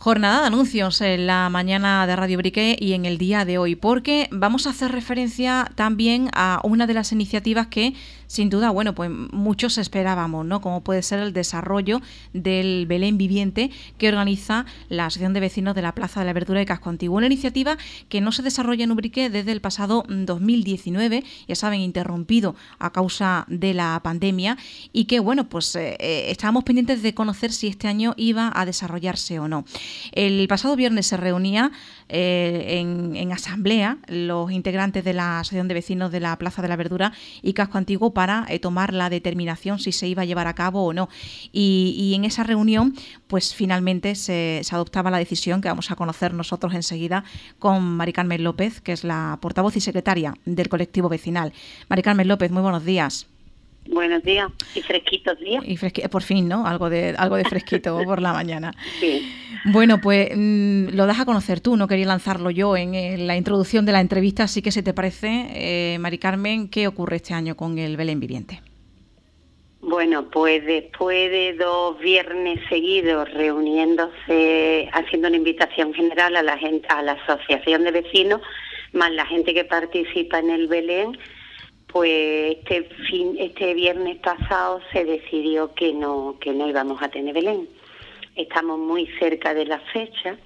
Jornada de anuncios en la mañana de Radio Brique y en el día de hoy, porque vamos a hacer referencia también a una de las iniciativas que, sin duda, bueno, pues muchos esperábamos, ¿no? Como puede ser el desarrollo del Belén Viviente que organiza la Asociación de Vecinos de la Plaza de la Verdura de Casco Antiguo. Una iniciativa que no se desarrolla en Ubrique desde el pasado 2019, ya saben, interrumpido a causa de la pandemia, y que, bueno, pues estábamos pendientes de conocer si este año iba a desarrollarse o no. El pasado viernes se reunía en asamblea los integrantes de la Asociación de Vecinos de la Plaza de la Verdura y Casco Antiguo para tomar la determinación si se iba a llevar a cabo o no. Y en esa reunión, pues finalmente se adoptaba la decisión que vamos a conocer nosotros enseguida con Mari Carmen López, que es la portavoz y secretaria del colectivo vecinal. Mari Carmen López, muy buenos días. Buenos días y fresquitos días. Y por fin, ¿no? Algo de fresquito por la mañana. Sí. Bueno, pues lo das a conocer tú, no quería lanzarlo yo en la introducción de la entrevista, así que si te parece, Mari Carmen, ¿qué ocurre este año con el Belén Viviente? Bueno, pues después de 2 viernes seguidos reuniéndose, haciendo una invitación general a la gente, a la asociación de vecinos, más la gente que participa en el Belén, pues este viernes pasado se decidió que no íbamos a tener Belén. Estamos muy cerca de la fecha.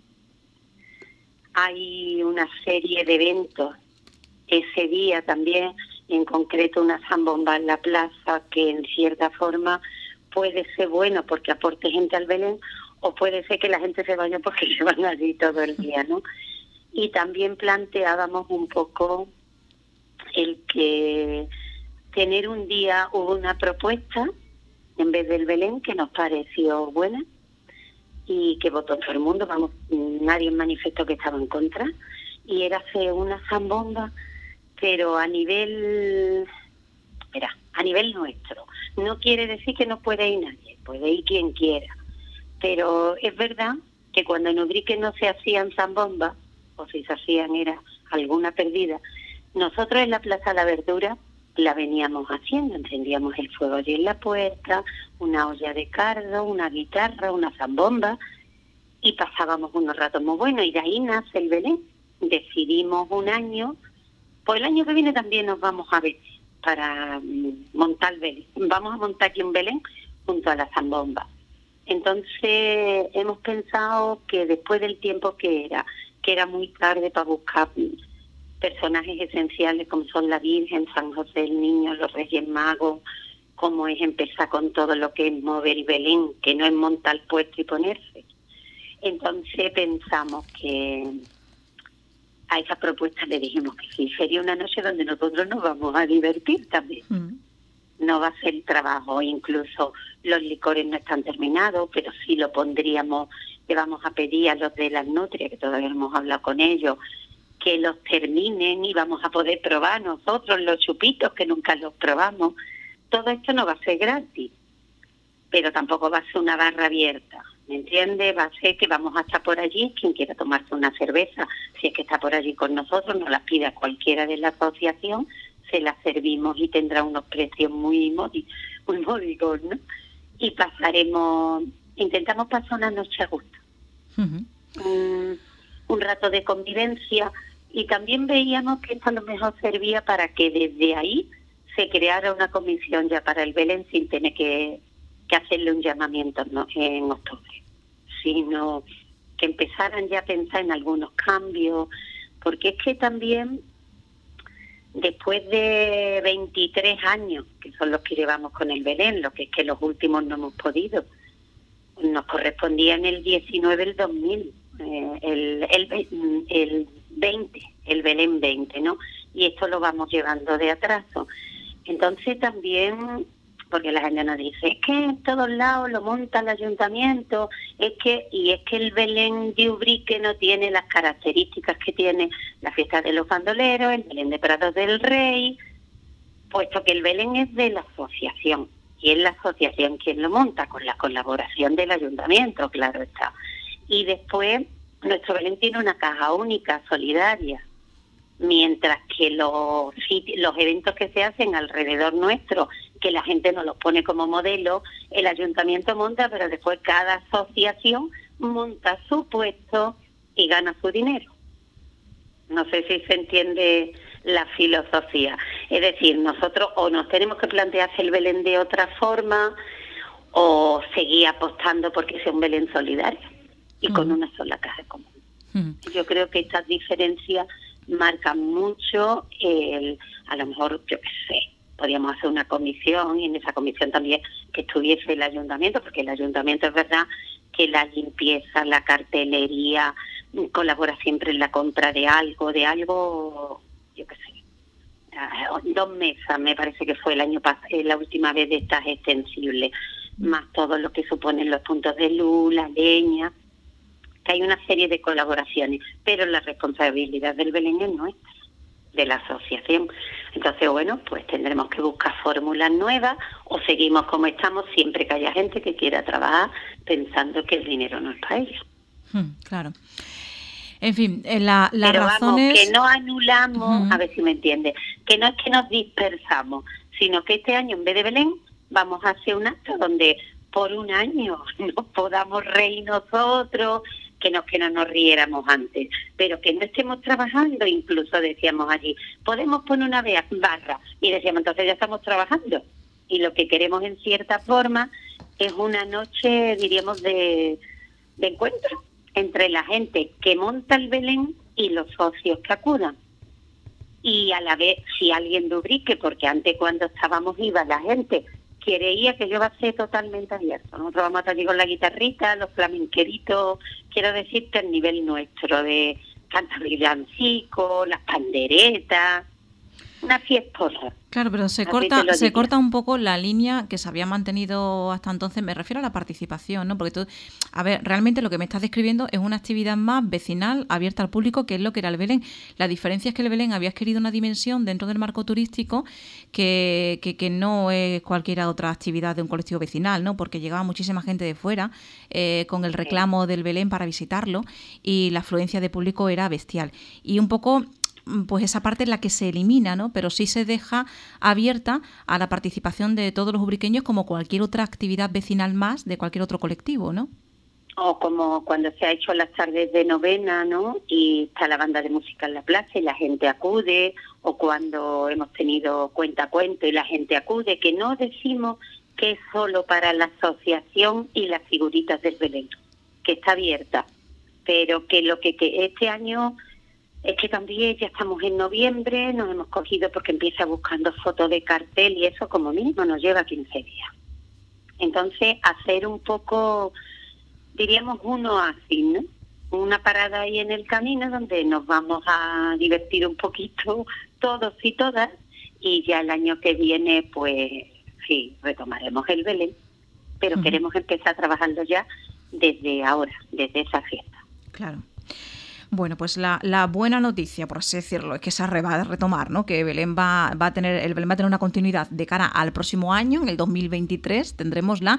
Hay una serie de eventos ese día también, en concreto una zambomba en la plaza, que en cierta forma puede ser bueno porque aporte gente al Belén, o puede ser que la gente se vaya porque se van allí todo el día, ¿no? Y también planteábamos un poco el que tener un día, hubo una propuesta en vez del Belén que nos pareció buena y que votó todo el mundo, vamos, nadie manifestó que estaba en contra, y era hacer una zambomba, pero a nivel nuestro. No quiere decir que no pueda ir nadie, puede ir quien quiera, pero es verdad que cuando en Ubrique no se hacían zambombas, o si se hacían era alguna perdida, nosotros en la Plaza de la Verdura la veníamos haciendo, encendíamos el fuego allí en la puerta, una olla de cardo, una guitarra, una zambomba, y pasábamos unos ratos muy buenos, y de ahí nace el Belén. Decidimos un año, pues el año que viene también nos vamos a ver para montar el Belén. Vamos a montar aquí un Belén junto a la zambomba. Entonces hemos pensado que después del tiempo que era muy tarde para buscar personajes esenciales como son la Virgen, San José el Niño, los Reyes Magos, como es empezar con todo lo que es mover el Belén, que no es montar el puesto y ponerse. Entonces pensamos que a esa propuesta le dijimos que sí, sería una noche donde nosotros nos vamos a divertir también. No va a ser trabajo, incluso los licores no están terminados, pero sí lo pondríamos, le vamos a pedir a los de las nutrias, que todavía no hemos hablado con ellos, que los terminen y vamos a poder probar nosotros los chupitos que nunca los probamos. Todo esto no va a ser gratis, pero tampoco va a ser una barra abierta, ¿me entiendes? Va a ser que vamos a estar por allí, quien quiera tomarse una cerveza, si es que está por allí con nosotros, nos la pida cualquiera de la asociación, se la servimos y tendrá unos precios muy módicos, ¿no? Y intentamos pasar una noche a gusto. Un rato de convivencia, y también veíamos que esto a lo mejor servía para que desde ahí se creara una comisión ya para el Belén sin tener que hacerle un llamamiento en octubre, sino que empezaran ya a pensar en algunos cambios, porque es que también después de 23 años, que son los que llevamos con el Belén, lo que es que los últimos no hemos podido, nos correspondía en el 19 el 2000, el 20, el Belén 20, ¿no? Y esto lo vamos llevando de atraso. Entonces también, porque la gente nos dice, es que en todos lados lo monta el ayuntamiento, es que el Belén de Ubrique no tiene las características que tiene la fiesta de los bandoleros, el Belén de Prados del Rey, puesto que el Belén es de la asociación, y es la asociación quien lo monta, con la colaboración del ayuntamiento, claro está. Y después, nuestro Belén tiene una caja única, solidaria, mientras que los eventos que se hacen alrededor nuestro, que la gente nos los pone como modelo, el ayuntamiento monta, pero después cada asociación monta su puesto y gana su dinero. No sé si se entiende la filosofía. Es decir, nosotros o nos tenemos que plantear el Belén de otra forma o seguir apostando porque sea un Belén solidario y con una sola caja común. Yo creo que estas diferencias marcan mucho a lo mejor, yo qué sé, podríamos hacer una comisión y en esa comisión también que estuviese el ayuntamiento, porque el ayuntamiento es verdad que la limpieza, la cartelería, colabora siempre en la compra de algo, yo qué sé, 2 mesas me parece que fue el año pasado, la última vez de estas extensibles, más todo lo que suponen los puntos de luz, la leña, que hay una serie de colaboraciones, pero la responsabilidad del Belén es nuestra, de la asociación. Entonces, bueno, pues tendremos que buscar fórmulas nuevas o seguimos como estamos siempre que haya gente que quiera trabajar pensando que el dinero no es para ellos. Claro. En fin, las pero razones... vamos, que no anulamos, a ver si me entiendes, que no es que nos dispersamos, sino que este año en vez de Belén vamos a hacer un acto donde por un año nos podamos reír nosotros, que no nos riéramos antes, pero que no estemos trabajando. Incluso decíamos allí, podemos poner una barra, y decíamos, entonces ya estamos trabajando, y lo que queremos en cierta forma es una noche, diríamos, de encuentro entre la gente que monta el Belén y los socios que acudan. Y a la vez, si alguien de Ubrique, porque antes cuando estábamos iba la gente, creía que yo va a ser totalmente abierto. Nosotros vamos a estar allí con la guitarrita, los flamenqueritos, quiero decirte el nivel nuestro de cantar villancicos, las panderetas, una fiestosa. Claro, pero se corta un poco la línea que se había mantenido hasta entonces. Me refiero a la participación, ¿no? Porque tú, a ver, realmente lo que me estás describiendo es una actividad más vecinal, abierta al público, que es lo que era el Belén. La diferencia es que el Belén había adquirido una dimensión dentro del marco turístico que no es cualquier otra actividad de un colectivo vecinal, ¿no? Porque llegaba muchísima gente de fuera con el reclamo del Belén para visitarlo y la afluencia de público era bestial. Y un poco... pues esa parte es la que se elimina, ¿no? Pero sí se deja abierta a la participación de todos los ubriqueños como cualquier otra actividad vecinal más de cualquier otro colectivo, ¿no? O como cuando se ha hecho las tardes de novena, ¿no? Y está la banda de música en la plaza y la gente acude, o cuando hemos tenido cuentacuento y la gente acude, que no decimos que es solo para la asociación y las figuritas del Belén, que está abierta, pero que lo que este año... es que también ya estamos en noviembre, nos hemos cogido porque empieza buscando fotos de cartel y eso como mínimo nos lleva 15 días. Entonces, hacer un poco, diríamos, un oasis, ¿no? Una parada ahí en el camino donde nos vamos a divertir un poquito todos y todas, y ya el año que viene, pues sí, retomaremos el Belén, pero queremos empezar trabajando ya desde ahora, desde esa fiesta. Claro. Bueno, pues la buena noticia, por así decirlo, es que se va a retomar, ¿no? Que Belén va a tener una continuidad de cara al próximo año, en el 2023, tendremos la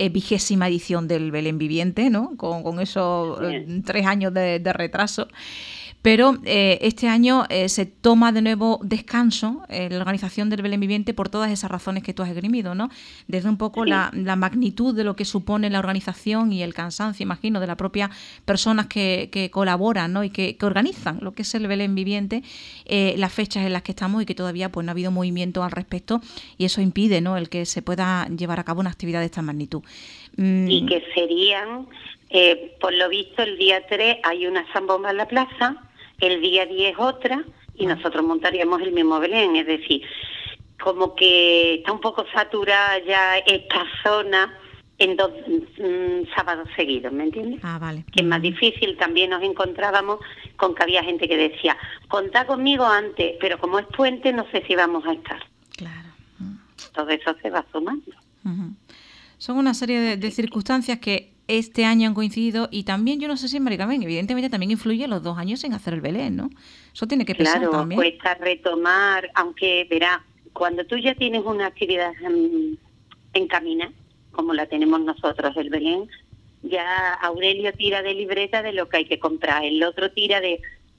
20ª edición del Belén Viviente, ¿no? Con esos 3 años de retraso. Pero este año se toma de nuevo descanso la organización del Belén Viviente por todas esas razones que tú has esgrimido, ¿no? Desde un poco la magnitud de lo que supone la organización y el cansancio, imagino, de las propias personas que colaboran, ¿no? Y que organizan lo que es el Belén Viviente, las fechas en las que estamos y que todavía pues no ha habido movimiento al respecto, y eso impide, ¿no?, el que se pueda llevar a cabo una actividad de esta magnitud. Y que serían, por lo visto, el día 3 hay una zambomba en la plaza, el día 10 otra, y nosotros montaríamos el mismo Belén. Es decir, como que está un poco saturada ya esta zona en 2 sábados seguidos, ¿me entiendes? Vale. Que es más difícil. También nos encontrábamos con que había gente que decía, contá conmigo antes, pero como es puente no sé si vamos a estar. Claro. Todo eso se va sumando. Son una serie de circunstancias que este año han coincidido, y también, yo no sé si en Maricarmen, evidentemente también influye los 2 años sin hacer el Belén, ¿no? Eso tiene que pesar también. Claro, cuesta retomar, aunque verá, cuando tú ya tienes una actividad encaminada, como la tenemos nosotros, el Belén, ya Aurelio tira de libreta de lo que hay que comprar, el otro tira de...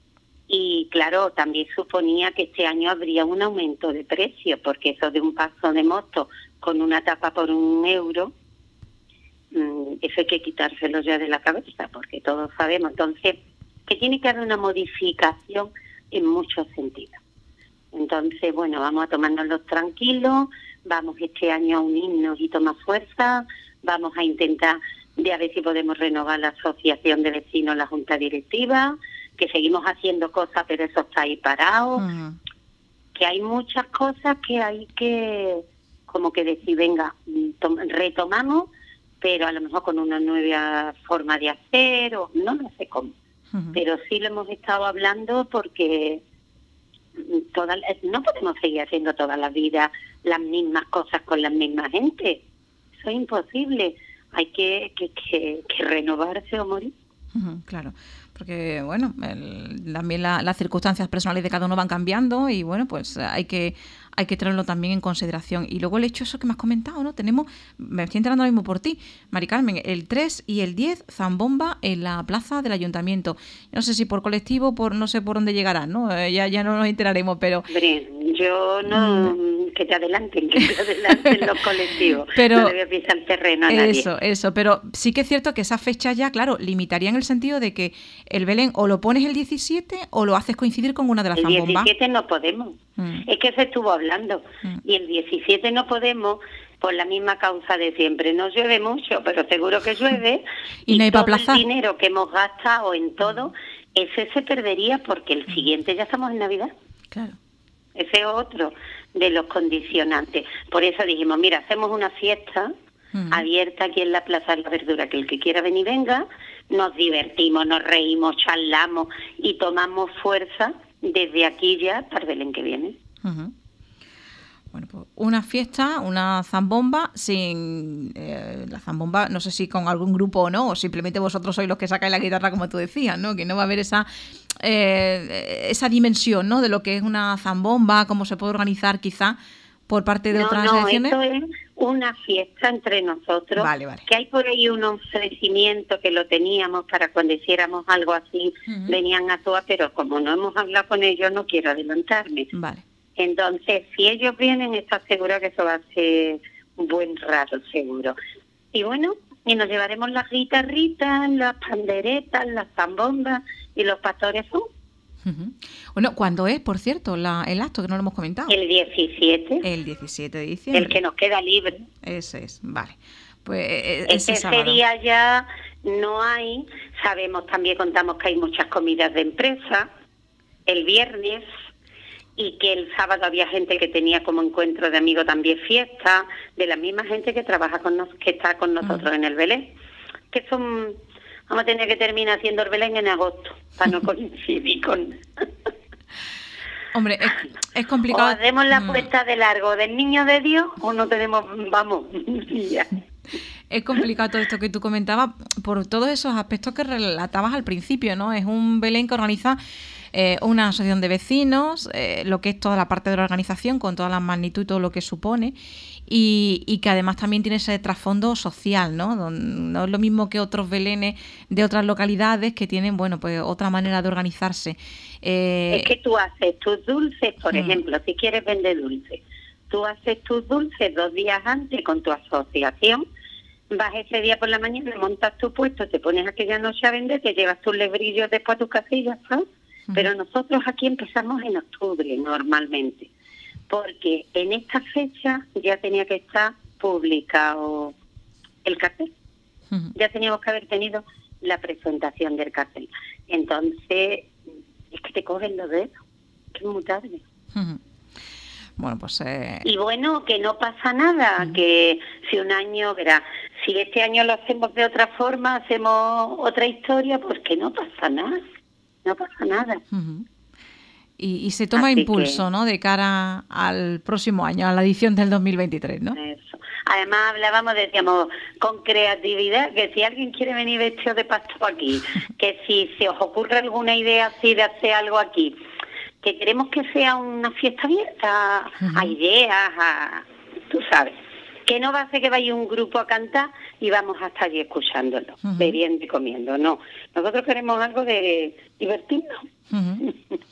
Y claro, también suponía que este año habría un aumento de precio, porque eso de un paso de moto con una tapa por 1 euro... eso hay que quitárselo ya de la cabeza, porque todos sabemos. Entonces, que tiene que haber una modificación en muchos sentidos. Entonces, bueno, vamos a tomárnoslo tranquilos, vamos este año a unirnos y tomar fuerza, vamos a intentar de a ver si podemos renovar la asociación de vecinos, la junta directiva, que seguimos haciendo cosas, pero eso está ahí parado, que hay muchas cosas que hay que, como que decir, venga, retomamos, pero a lo mejor con una nueva forma de hacer, o no sé cómo. Pero sí lo hemos estado hablando porque no podemos seguir haciendo toda la vida las mismas cosas con la misma gente. Eso es imposible. Hay que renovarse o morir. Claro, porque bueno, también las circunstancias personales de cada uno van cambiando y bueno, pues hay que tenerlo también en consideración. Y luego el hecho eso que me has comentado, ¿no? Me estoy enterando ahora mismo por ti, Mari Carmen, el 3 y el 10, zambomba en la plaza del ayuntamiento. No sé si por colectivo, no sé por dónde llegarán, ¿no? Ya no nos enteraremos, pero... Hombre, yo no... Que te adelanten los colectivos. Pero, no le voy a pisar el terreno a nadie. Eso, pero sí que es cierto que esa fecha ya, claro, limitaría en el sentido de que el Belén o lo pones el 17 o lo haces coincidir con una de las zambombas. El 17 no podemos. Es que se estuvo hablando. Y el 17 no podemos por la misma causa de siempre. No llueve mucho, pero seguro que llueve. y no hay todo para aplazar. El dinero que hemos gastado en todo, ese se perdería porque el siguiente ya estamos en Navidad. Claro. Ese es otro de los condicionantes. Por eso dijimos, mira, hacemos una fiesta abierta aquí en la Plaza de la Verdura, que el que quiera venir venga, nos divertimos, nos reímos, charlamos y tomamos fuerza desde aquí ya para el Belén que viene. Bueno, pues una fiesta, una zambomba, sin la zambomba, no sé si con algún grupo o no, o simplemente vosotros sois los que sacáis la guitarra, como tú decías, ¿no? Que no va a haber esa dimensión, ¿no? De lo que es una zambomba, cómo se puede organizar quizá por parte de otras ediciones. No, esto es una fiesta entre nosotros. Vale. Que hay por ahí un ofrecimiento que lo teníamos para cuando hiciéramos algo así, venían a todas, pero como no hemos hablado con ellos, no quiero adelantarme. Vale. Entonces, si ellos vienen, está seguro que eso va a ser un buen rato, seguro. Y bueno, y nos llevaremos las guitarritas, las panderetas, las zambombas y los pastores son. Bueno, ¿cuándo es, por cierto, el acto, que no lo hemos comentado? El 17. El 17 de diciembre. El que nos queda libre. Ese es, vale. Pues ese día ya no hay. Sabemos, también contamos que hay muchas comidas de empresa el viernes y que el sábado había gente que tenía como encuentro de amigos también fiesta, de la misma gente que trabaja que está con nosotros en el Belén. Que vamos a tener que terminar haciendo el Belén en agosto, para no coincidir con... Hombre, es complicado. O hacemos la puesta de largo del Niño de Dios o no tenemos, vamos, ya. Es complicado todo esto que tú comentabas por todos esos aspectos que relatabas al principio, ¿no? Es un Belén que organiza una asociación de vecinos, lo que es toda la parte de la organización, con toda la magnitud y todo lo que supone, y que además también tiene ese trasfondo social, ¿no? No es lo mismo que otros Belenes de otras localidades que tienen, bueno, pues otra manera de organizarse. Es que tú haces tus dulces, por ejemplo, si quieres vender dulces, tú haces tus dulces 2 días antes con tu asociación, vas ese día por la mañana, montas tu puesto, te pones aquella noche a vender, te llevas tus lebrillos después a tu casilla, ¿sabes? Pero nosotros aquí empezamos en octubre normalmente, porque en esta fecha ya tenía que estar publicado el cartel. Ya teníamos que haber tenido la presentación del cartel. Entonces, es que te cogen los dedos, que es muy tarde. Bueno, pues... Y bueno, que no pasa nada, que si un año, verá, si este año lo hacemos de otra forma, hacemos otra historia, pues que no pasa nada. No pasa nada. Y se toma así impulso, ¿no? De cara al próximo año, a la edición del 2023, ¿no? Eso. Además hablábamos, decíamos, con creatividad, que si alguien quiere venir vestido de pasto aquí, que si se os ocurre alguna idea así de hacer algo aquí, que queremos que sea una fiesta abierta a ideas, tú sabes. Que no va a ser que vaya un grupo a cantar y vamos a estar allí escuchándolo, bebiendo y comiendo, no. Nosotros queremos algo de divertirnos.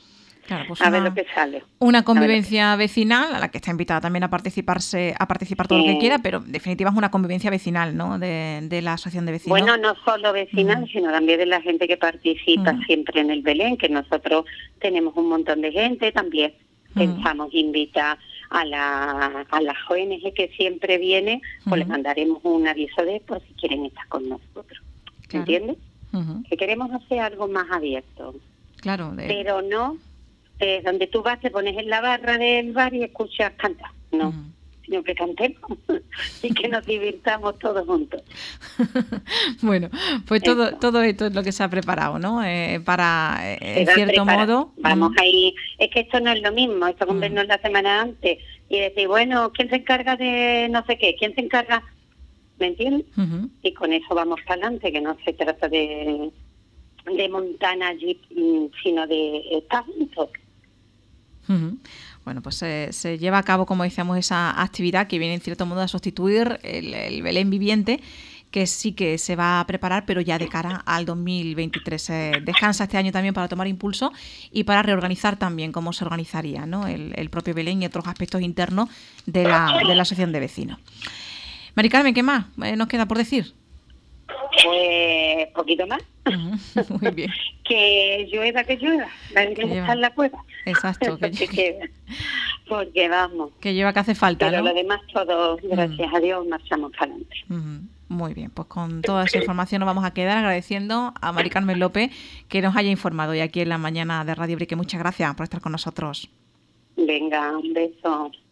Claro, pues a ver lo que sale. Una convivencia vecinal a la que está invitada también a participar todo lo que quiera, pero en definitiva es una convivencia vecinal, ¿no? De la asociación de vecinos. Bueno, no solo vecinal, sino también de la gente que participa siempre en el Belén, que nosotros tenemos un montón de gente también. Pensamos invitar a las ONG que siempre vienen, pues les mandaremos un aviso por si quieren estar con nosotros. Claro. ¿Entiendes? Que queremos hacer algo más abierto. Claro. Pero no, donde tú vas, te pones en la barra del bar y escuchas cantar. No. Sino que cantemos y que nos divirtamos todos juntos. Bueno, pues todo esto es lo que se ha preparado, ¿no? Para, en cierto modo... Vamos ahí, es que esto no es lo mismo, esto con vernos la semana antes y decir, bueno, ¿quién se encarga de no sé qué? ¿Quién se encarga? ¿Me entiendes? Y con eso vamos para adelante, que no se trata de montar allí, sino de estar juntos. Bueno, pues se lleva a cabo, como decíamos, esa actividad que viene en cierto modo a sustituir el Belén viviente, que sí que se va a preparar, pero ya de cara al 2023. Descansa este año también para tomar impulso y para reorganizar también cómo se organizaría, ¿no? el propio Belén y otros aspectos internos de la asociación de vecinos. Mari Carmen, ¿qué más nos queda por decir? Pues poquito más. Muy bien. Que llueva, nadie está en la cueva. Exacto. Porque vamos. Que lleva que hace falta, pero ¿no? Lo demás todo, gracias a Dios, marchamos para adelante. Muy bien, pues con toda esa información nos vamos a quedar agradeciendo a Mari Carmen López que nos haya informado hoy aquí en la mañana de Radio Brique. Muchas gracias por estar con nosotros. Venga, un beso.